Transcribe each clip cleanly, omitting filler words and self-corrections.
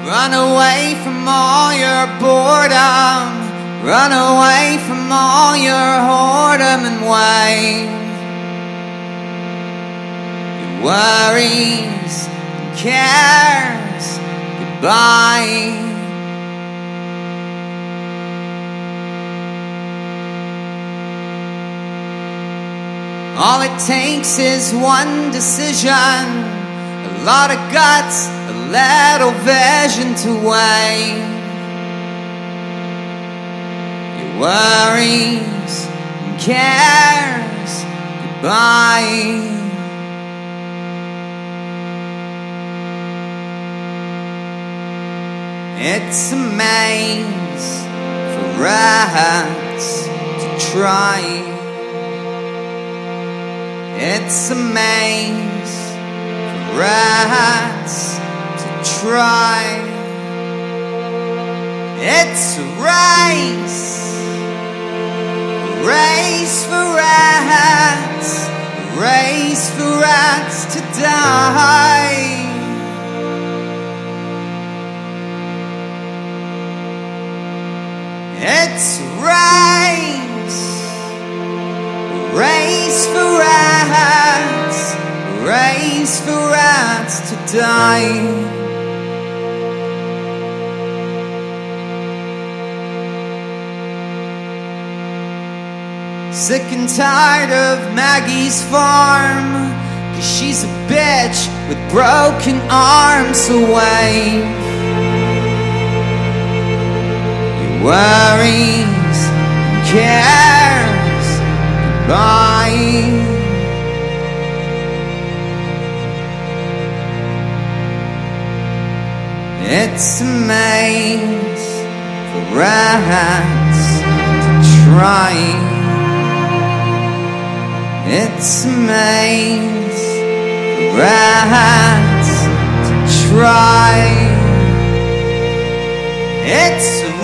Run away from all your boredom, run away from all your whoredom and wine. Your worries and cares, goodbye. All it takes is one decision, a lot of guts, a little vision to weigh your worries and cares goodbye. It's a maze for rats to try. It's a maze for rats to try. It's a race for rats, a race for rats to die. It's a race for rats, a race for rats to die. Sick and tired of Maggie's farm, 'cause she's a bitch with broken arms away. Your worries and cares goodbye. It's a maze for rats to try. It's a maze for rats to try. It's a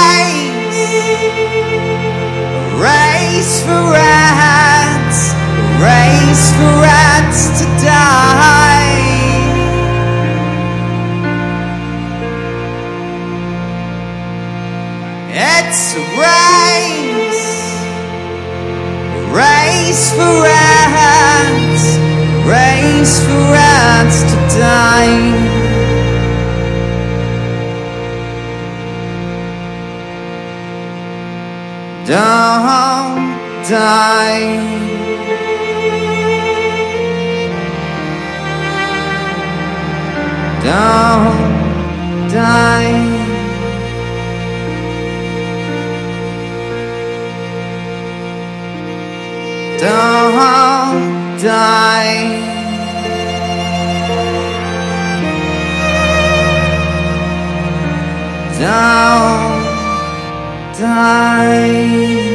race for rats, a race for rats to die. It's a race for rats, race for rats to die. Don't die. Don't die. Don't die. Don't die.